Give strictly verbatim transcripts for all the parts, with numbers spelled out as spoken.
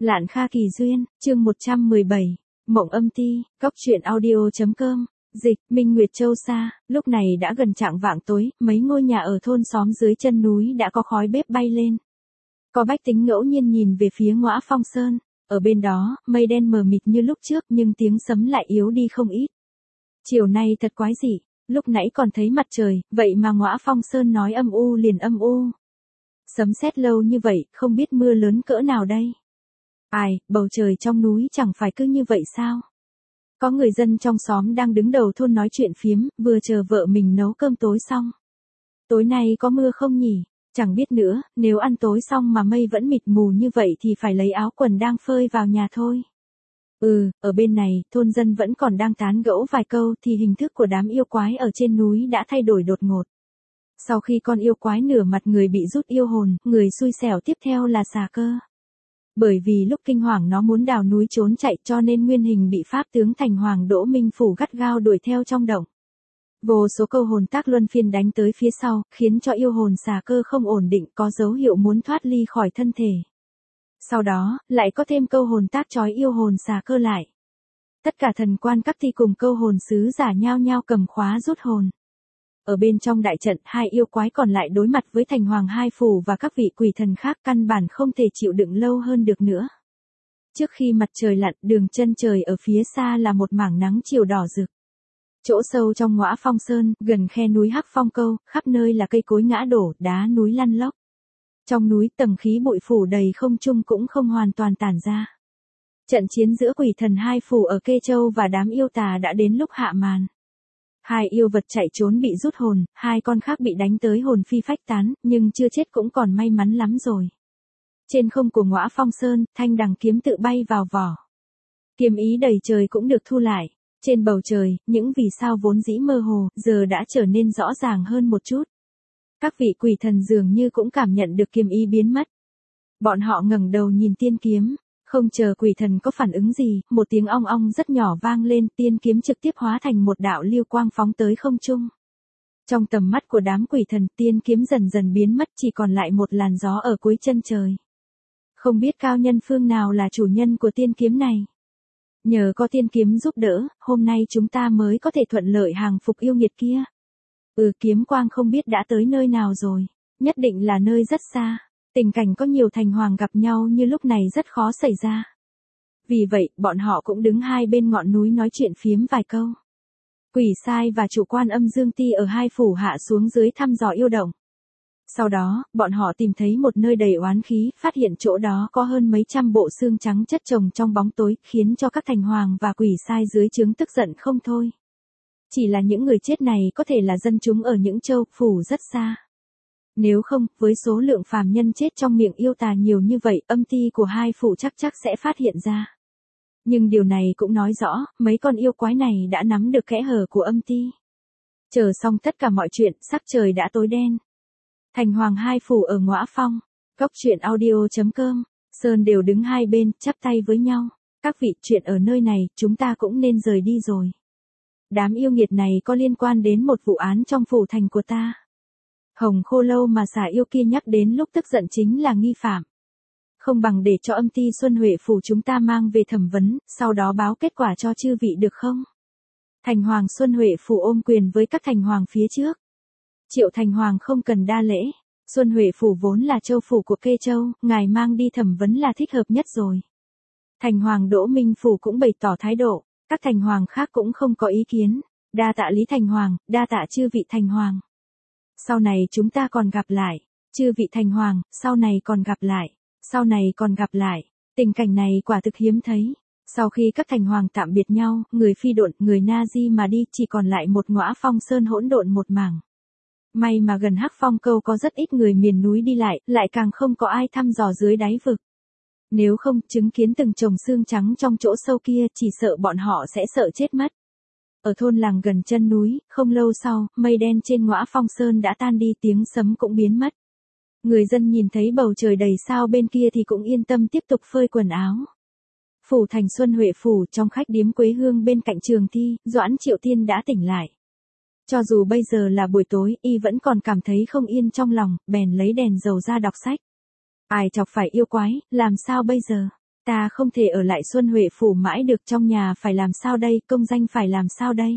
Lạn Kha Kỳ Duyên, chương một trăm mười bảy, Mộng Âm Ti, Cóc Truyện Audio chấm com, dịch, Minh Nguyệt Châu Sa, lúc này đã gần chạng vạng tối, mấy ngôi nhà ở thôn xóm dưới chân núi đã có khói bếp bay lên. Có bách tính ngẫu nhiên nhìn về phía Ngõa Phong Sơn, ở bên đó, mây đen mờ mịt như lúc trước nhưng tiếng sấm lại yếu đi không ít. Chiều nay thật quái dị, lúc nãy còn thấy mặt trời, vậy mà Ngõa Phong Sơn nói âm u liền âm u. Sấm sét lâu như vậy, không biết mưa lớn cỡ nào đây. Ai, bầu trời trong núi chẳng phải cứ như vậy sao? Có người dân trong xóm đang đứng đầu thôn nói chuyện phiếm, vừa chờ vợ mình nấu cơm tối xong. Tối nay có mưa không nhỉ? Chẳng biết nữa, nếu ăn tối xong mà mây vẫn mịt mù như vậy thì phải lấy áo quần đang phơi vào nhà thôi. Ừ, ở bên này, thôn dân vẫn còn đang tán gẫu vài câu thì hình thức của đám yêu quái ở trên núi đã thay đổi đột ngột. Sau khi con yêu quái nửa mặt người bị rút yêu hồn, người xui xẻo tiếp theo là xà cơ. Bởi vì lúc kinh hoàng nó muốn đào núi trốn chạy cho nên nguyên hình bị pháp tướng Thành Hoàng Đỗ Minh Phủ gắt gao đuổi theo trong động. Vô số câu hồn tác luân phiên đánh tới phía sau, khiến cho yêu hồn xà cơ không ổn định, có dấu hiệu muốn thoát ly khỏi thân thể. Sau đó, lại có thêm câu hồn tác trói yêu hồn xà cơ lại. Tất cả thần quan các thi cùng câu hồn sứ giả nhao nhao cầm khóa rút hồn. Ở bên trong đại trận, hai yêu quái còn lại đối mặt với Thành Hoàng Hai Phủ và các vị quỷ thần khác căn bản không thể chịu đựng lâu hơn được nữa. Trước khi mặt trời lặn, đường chân trời ở phía xa là một mảng nắng chiều đỏ rực. Chỗ sâu trong Ngõa Phong Sơn, gần khe núi Hắc Phong Câu, khắp nơi là cây cối ngã đổ, đá núi lăn lóc. Trong núi tầng khí bụi phủ đầy không trung cũng không hoàn toàn tản ra. Trận chiến giữa quỷ thần Hai Phủ ở Kê Châu và đám yêu tà đã đến lúc hạ màn. Hai yêu vật chạy trốn bị rút hồn, hai con khác bị đánh tới hồn phi phách tán, nhưng chưa chết cũng còn may mắn lắm rồi. Trên không của Ngõa Phong Sơn, thanh đằng kiếm tự bay vào vỏ. Kiếm ý đầy trời cũng được thu lại. Trên bầu trời, những vì sao vốn dĩ mơ hồ, giờ đã trở nên rõ ràng hơn một chút. Các vị quỷ thần dường như cũng cảm nhận được kiếm ý biến mất. Bọn họ ngẩng đầu nhìn tiên kiếm. Không chờ quỷ thần có phản ứng gì, một tiếng ong ong rất nhỏ vang lên, tiên kiếm trực tiếp hóa thành một đạo lưu quang phóng tới không trung. Trong tầm mắt của đám quỷ thần, tiên kiếm dần dần biến mất, chỉ còn lại một làn gió ở cuối chân trời. Không biết cao nhân phương nào là chủ nhân của tiên kiếm này. Nhờ có tiên kiếm giúp đỡ, hôm nay chúng ta mới có thể thuận lợi hàng phục yêu nghiệt kia. Ừ, kiếm quang không biết đã tới nơi nào rồi, nhất định là nơi rất xa. Tình cảnh có nhiều thành hoàng gặp nhau như lúc này rất khó xảy ra. Vì vậy, bọn họ cũng đứng hai bên ngọn núi nói chuyện phiếm vài câu. Quỷ sai và chủ quan Âm Dương Ti ở Hai Phủ hạ xuống dưới thăm dò yêu động. Sau đó, bọn họ tìm thấy một nơi đầy oán khí, phát hiện chỗ đó có hơn mấy trăm bộ xương trắng chất chồng trong bóng tối, khiến cho các thành hoàng và quỷ sai dưới trướng tức giận không thôi. Chỉ là những người chết này có thể là dân chúng ở những châu phủ rất xa. Nếu không, với số lượng phàm nhân chết trong miệng yêu tà nhiều như vậy, âm ti của Hai Phủ chắc chắc sẽ phát hiện ra. Nhưng điều này cũng nói rõ, mấy con yêu quái này đã nắm được kẽ hở của âm ti. Chờ xong tất cả mọi chuyện, sắc trời đã tối đen. Thành Hoàng Hai Phủ ở Ngõa Phong, Cóc Truyện Audio chấm com, Sơn đều đứng hai bên, chắp tay với nhau. Các vị, chuyện ở nơi này, chúng ta cũng nên rời đi rồi. Đám yêu nghiệt này có liên quan đến một vụ án trong phủ thành của ta. Hồng Khô Lâu mà xà yêu kia nhắc đến lúc tức giận chính là nghi phạm. Không bằng để cho âm ti Xuân Huệ Phủ chúng ta mang về thẩm vấn, sau đó báo kết quả cho chư vị được không? Thành Hoàng Xuân Huệ Phủ ôm quyền với các thành hoàng phía trước. Triệu Thành Hoàng không cần đa lễ. Xuân Huệ Phủ vốn là châu phủ của Kê Châu, ngài mang đi thẩm vấn là thích hợp nhất rồi. Thành Hoàng Đỗ Minh Phủ cũng bày tỏ thái độ, các thành hoàng khác cũng không có ý kiến. Đa tạ Lý Thành Hoàng, đa tạ chư vị thành hoàng. Sau này chúng ta còn gặp lại. Chư vị thành hoàng, sau này còn gặp lại. Sau này còn gặp lại. Tình cảnh này quả thực hiếm thấy. Sau khi các thành hoàng tạm biệt nhau, người phi độn, người na di mà đi, chỉ còn lại một Ngõa Phong Sơn hỗn độn một mảng. May mà gần Hắc Phong Câu có rất ít người miền núi đi lại, lại càng không có ai thăm dò dưới đáy vực. Nếu không, chứng kiến từng chồng xương trắng trong chỗ sâu kia, chỉ sợ bọn họ sẽ sợ chết mất. Ở thôn làng gần chân núi, không lâu sau, mây đen trên Ngõa Phong Sơn đã tan đi, tiếng sấm cũng biến mất. Người dân nhìn thấy bầu trời đầy sao bên kia thì cũng yên tâm tiếp tục phơi quần áo. Phủ thành Xuân Huệ Phủ, trong khách điếm Quế Hương bên cạnh trường thi, Doãn Triệu Tiên đã tỉnh lại. Cho dù bây giờ là buổi tối, y vẫn còn cảm thấy không yên trong lòng, bèn lấy đèn dầu ra đọc sách. Ai chọc phải yêu quái, làm sao bây giờ? Ta không thể ở lại Xuân Huệ Phủ mãi được, trong nhà phải làm sao đây, công danh phải làm sao đây.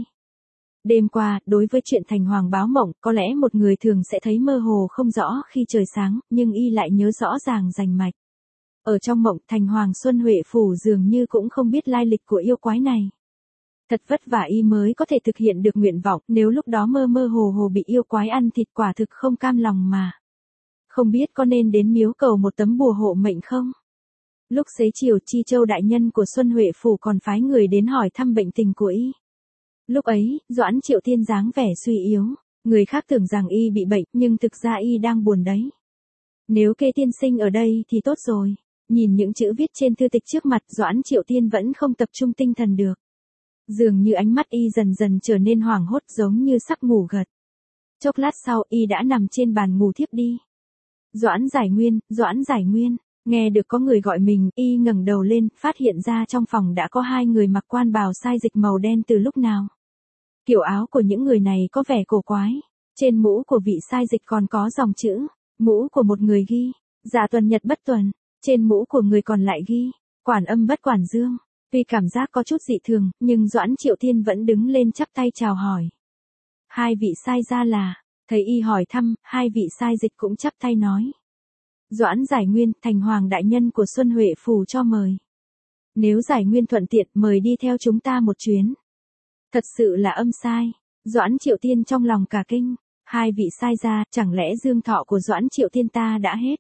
Đêm qua, đối với chuyện Thành Hoàng báo mộng, có lẽ một người thường sẽ thấy mơ hồ không rõ khi trời sáng, nhưng y lại nhớ rõ ràng rành mạch. Ở trong mộng, Thành Hoàng Xuân Huệ Phủ dường như cũng không biết lai lịch của yêu quái này. Thật vất vả y mới có thể thực hiện được nguyện vọng, nếu lúc đó mơ mơ hồ hồ bị yêu quái ăn thịt quả thực không cam lòng mà. Không biết có nên đến miếu cầu một tấm bùa hộ mệnh không? Lúc xế chiều, Chi Châu đại nhân của Xuân Huệ Phủ còn phái người đến hỏi thăm bệnh tình của y. Lúc ấy, Doãn Triệu Tiên dáng vẻ suy yếu, người khác tưởng rằng y bị bệnh, nhưng thực ra y đang buồn đấy. Nếu Kê tiên sinh ở đây thì tốt rồi. Nhìn những chữ viết trên thư tịch trước mặt, Doãn Triệu Tiên vẫn không tập trung tinh thần được. Dường như ánh mắt y dần dần trở nên hoảng hốt, giống như sắp ngủ gật. Chốc lát sau, y đã nằm trên bàn ngủ thiếp đi. Doãn Giải Nguyên, Doãn Giải Nguyên, nghe được có người gọi mình, y ngẩng đầu lên, phát hiện ra trong phòng đã có hai người mặc quan bào sai dịch màu đen từ lúc nào. Kiểu áo của những người này có vẻ cổ quái. Trên mũ của vị sai dịch còn có dòng chữ, mũ của một người ghi, dạ tuần nhật bất tuần. Trên mũ của người còn lại ghi, quản âm bất quản dương. Tuy cảm giác có chút dị thường, nhưng Doãn Triệu Tiên vẫn đứng lên chắp tay chào hỏi. Hai vị sai ra là, thấy y hỏi thăm, hai vị sai dịch cũng chắp tay nói. Doãn Giải Nguyên, Thành Hoàng đại nhân của Xuân Huệ Phủ cho mời. Nếu Giải Nguyên thuận tiện, mời đi theo chúng ta một chuyến. Thật sự là âm sai. Doãn Triệu Tiên trong lòng cả kinh. Hai vị sai ra, chẳng lẽ dương thọ của Doãn Triệu Tiên ta đã hết?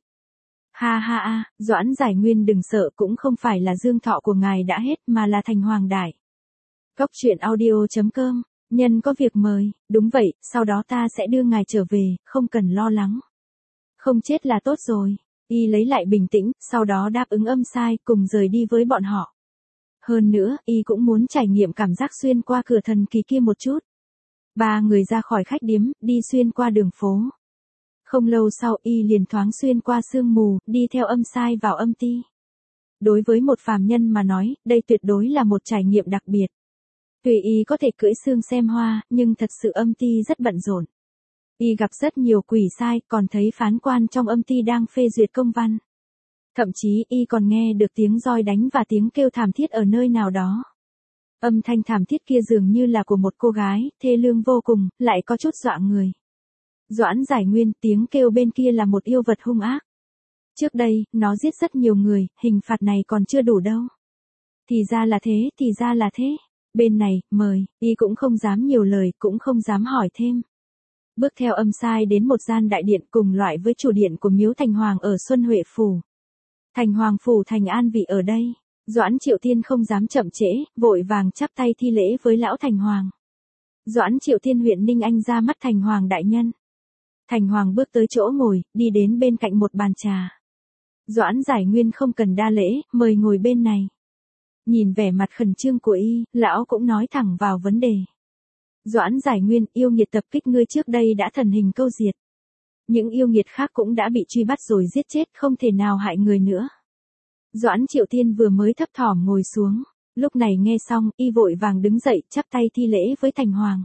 Ha ha ha, Doãn Giải Nguyên đừng sợ, cũng không phải là dương thọ của ngài đã hết mà là Thành Hoàng đại. Cốc truyện audio chấm com, nhân có việc mời, đúng vậy, sau đó ta sẽ đưa ngài trở về, không cần lo lắng. Không chết là tốt rồi. Y lấy lại bình tĩnh, sau đó đáp ứng âm sai, cùng rời đi với bọn họ. Hơn nữa, y cũng muốn trải nghiệm cảm giác xuyên qua cửa thần kỳ kia một chút. Ba người ra khỏi khách điếm, đi xuyên qua đường phố. Không lâu sau, y liền thoáng xuyên qua sương mù, đi theo âm sai vào âm ti. Đối với một phàm nhân mà nói, đây tuyệt đối là một trải nghiệm đặc biệt. Tùy y có thể cưỡi sương xem hoa, nhưng thật sự âm ti rất bận rộn. Y gặp rất nhiều quỷ sai, còn thấy phán quan trong âm ti đang phê duyệt công văn. Thậm chí y còn nghe được tiếng roi đánh và tiếng kêu thảm thiết ở nơi nào đó. Âm thanh thảm thiết kia dường như là của một cô gái, thê lương vô cùng, lại có chút dọa người. Doãn Giải Nguyên, tiếng kêu bên kia là một yêu vật hung ác. Trước đây, nó giết rất nhiều người, hình phạt này còn chưa đủ đâu. Thì ra là thế, thì ra là thế. Bên này, mời, y cũng không dám nhiều lời, cũng không dám hỏi thêm. Bước theo âm sai đến một gian đại điện cùng loại với chủ điện của miếu Thành Hoàng ở Xuân Huệ Phủ. Thành Hoàng Phủ thành an vị ở đây. Doãn Triệu Tiên không dám chậm trễ, vội vàng chắp tay thi lễ với lão Thành Hoàng. Doãn Triệu Tiên huyện Ninh Anh ra mắt Thành Hoàng đại nhân. Thành Hoàng bước tới chỗ ngồi, đi đến bên cạnh một bàn trà. Doãn Giải Nguyên không cần đa lễ, mời ngồi bên này. Nhìn vẻ mặt khẩn trương của y, lão cũng nói thẳng vào vấn đề. Doãn Giải Nguyên, yêu nghiệt tập kích ngươi trước đây đã thần hình câu diệt. Những yêu nghiệt khác cũng đã bị truy bắt rồi giết chết, không thể nào hại người nữa. Doãn Triệu Tiên vừa mới thấp thỏm ngồi xuống, lúc này nghe xong, y vội vàng đứng dậy, chắp tay thi lễ với Thành Hoàng.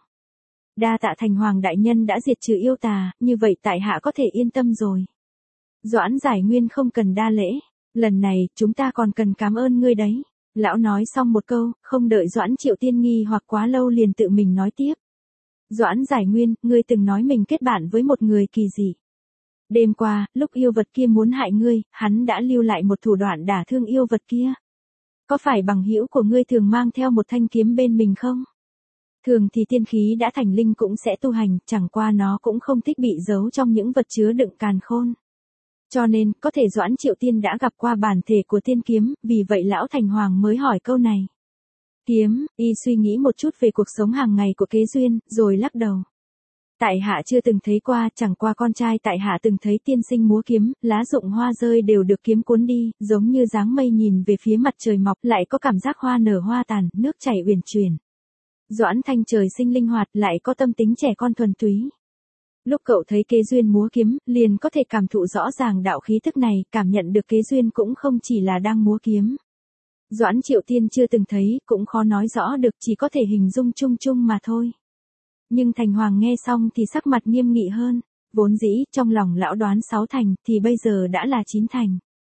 Đa tạ Thành Hoàng đại nhân đã diệt trừ yêu tà, như vậy tại hạ có thể yên tâm rồi. Doãn Giải Nguyên không cần đa lễ, lần này, chúng ta còn cần cảm ơn ngươi đấy. Lão nói xong một câu, không đợi Doãn Triệu Tiên nghi hoặc quá lâu liền tự mình nói tiếp. Doãn Giải Nguyên, ngươi từng nói mình kết bạn với một người kỳ dị. Đêm qua, lúc yêu vật kia muốn hại ngươi, hắn đã lưu lại một thủ đoạn đả thương yêu vật kia. Có phải bằng hữu của ngươi thường mang theo một thanh kiếm bên mình không? Thường thì tiên khí đã thành linh cũng sẽ tu hành, chẳng qua nó cũng không thích bị giấu trong những vật chứa đựng càn khôn. Cho nên, có thể Doãn Triệu Tiên đã gặp qua bản thể của tiên kiếm, vì vậy lão Thành Hoàng mới hỏi câu này. Kiếm, y suy nghĩ một chút về cuộc sống hàng ngày của Kế Duyên, rồi lắc đầu. Tại hạ chưa từng thấy qua, chẳng qua con trai tại hạ từng thấy tiên sinh múa kiếm, lá rụng hoa rơi đều được kiếm cuốn đi, giống như dáng mây nhìn về phía mặt trời mọc, lại có cảm giác hoa nở hoa tàn, nước chảy uyển chuyển. Doãn Thanh trời sinh linh hoạt, lại có tâm tính trẻ con thuần túy. Lúc cậu thấy Kế Duyên múa kiếm, liền có thể cảm thụ rõ ràng đạo khí thức này, cảm nhận được Kế Duyên cũng không chỉ là đang múa kiếm. Doãn Triệu Tiên chưa từng thấy, cũng khó nói rõ được, chỉ có thể hình dung chung chung mà thôi. Nhưng Thành Hoàng nghe xong thì sắc mặt nghiêm nghị hơn, vốn dĩ, trong lòng lão đoán sáu thành, thì bây giờ đã là chín thành.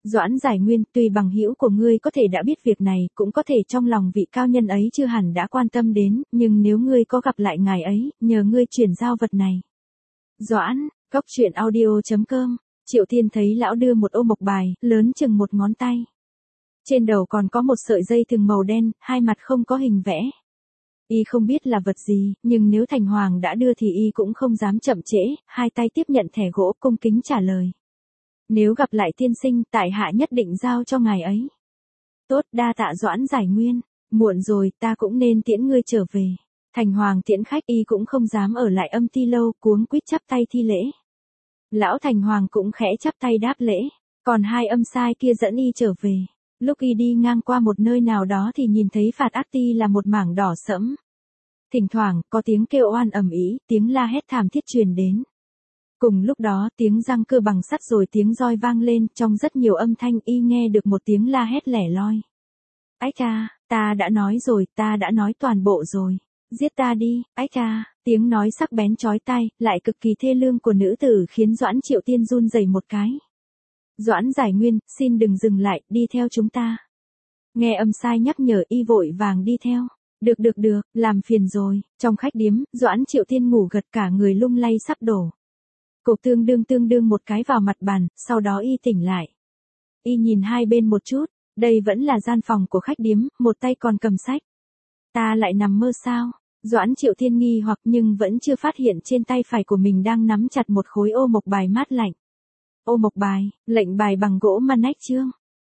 Doãn Giải Nguyên, tuy bằng hữu của ngươi có thể đã biết việc này, cũng có thể trong lòng vị cao nhân ấy chưa hẳn đã quan tâm đến, nhưng nếu ngươi có gặp lại ngài ấy, nhờ ngươi chuyển giao vật này. Doãn, Cốc truyện audio chấm com, Triệu Thiên thấy lão đưa một ô mộc bài, lớn chừng một ngón tay. Trên đầu còn có một sợi dây thừng màu đen, hai mặt không có hình vẽ. Y không biết là vật gì, nhưng nếu Thành Hoàng đã đưa thì y cũng không dám chậm trễ, hai tay tiếp nhận thẻ gỗ cung kính trả lời. Nếu gặp lại tiên sinh, tại hạ nhất định giao cho ngài ấy. Tốt, đa tạ Doãn Giải Nguyên, muộn rồi, ta cũng nên tiễn ngươi trở về. Thành Hoàng tiễn khách, y cũng không dám ở lại Âm Ti lâu, cuống quýt chắp tay thi lễ. Lão Thành Hoàng cũng khẽ chắp tay đáp lễ, còn hai âm sai kia dẫn y trở về. Lúc y đi ngang qua một nơi nào đó thì nhìn thấy Phạt Ác Ti là một mảng đỏ sẫm. Thỉnh thoảng, có tiếng kêu oan ầm ĩ, tiếng la hét thảm thiết truyền đến. Cùng lúc đó, tiếng răng cưa bằng sắt rồi tiếng roi vang lên, trong rất nhiều âm thanh y nghe được một tiếng la hét lẻ loi. Ách ca, ta đã nói rồi, ta đã nói toàn bộ rồi. Giết ta đi, ách ca, tiếng nói sắc bén chói tai, lại cực kỳ thê lương của nữ tử khiến Doãn Triệu Tiên run rẩy một cái. Doãn Giải Nguyên, xin đừng dừng lại, đi theo chúng ta. Nghe âm sai nhắc nhở y vội vàng đi theo. Được được được, làm phiền rồi. Trong khách điếm, Doãn Triệu Tiên ngủ gật cả người lung lay sắp đổ. Cục tương đương tương đương một cái vào mặt bàn, sau đó y tỉnh lại. Y nhìn hai bên một chút, đây vẫn là gian phòng của khách điếm, một tay còn cầm sách. Ta lại nằm mơ sao? Doãn Triệu Thiên nghi hoặc nhưng vẫn chưa phát hiện trên tay phải của mình đang nắm chặt một khối ô mộc bài mát lạnh. Ô mộc bài, lệnh bài bằng gỗ Manek chương.